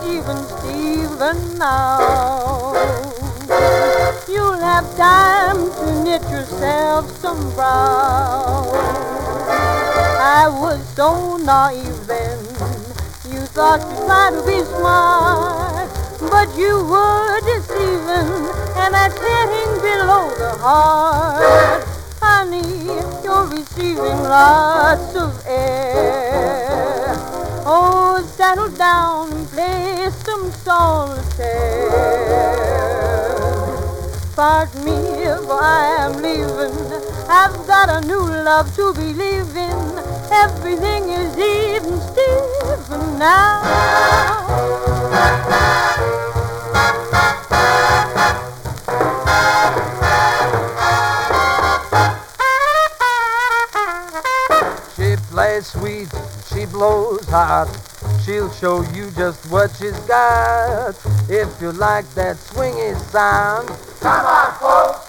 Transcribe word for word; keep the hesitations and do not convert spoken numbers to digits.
Stephen, Stephen now. You'll have time to knit yourself some brow. I was so naive then. You thought you'd try to be smart, but you were deceiving, and that's hitting below the heart. Honey, you're receiving lots of air. Oh, settle down and play some solitaire. Pardon me if I am leaving. I've got a new love to believe in. Everything is even Stephen now. She plays sweet, she blows hot. She'll show you just what she's got. If you like that swingy sound, come on, folks.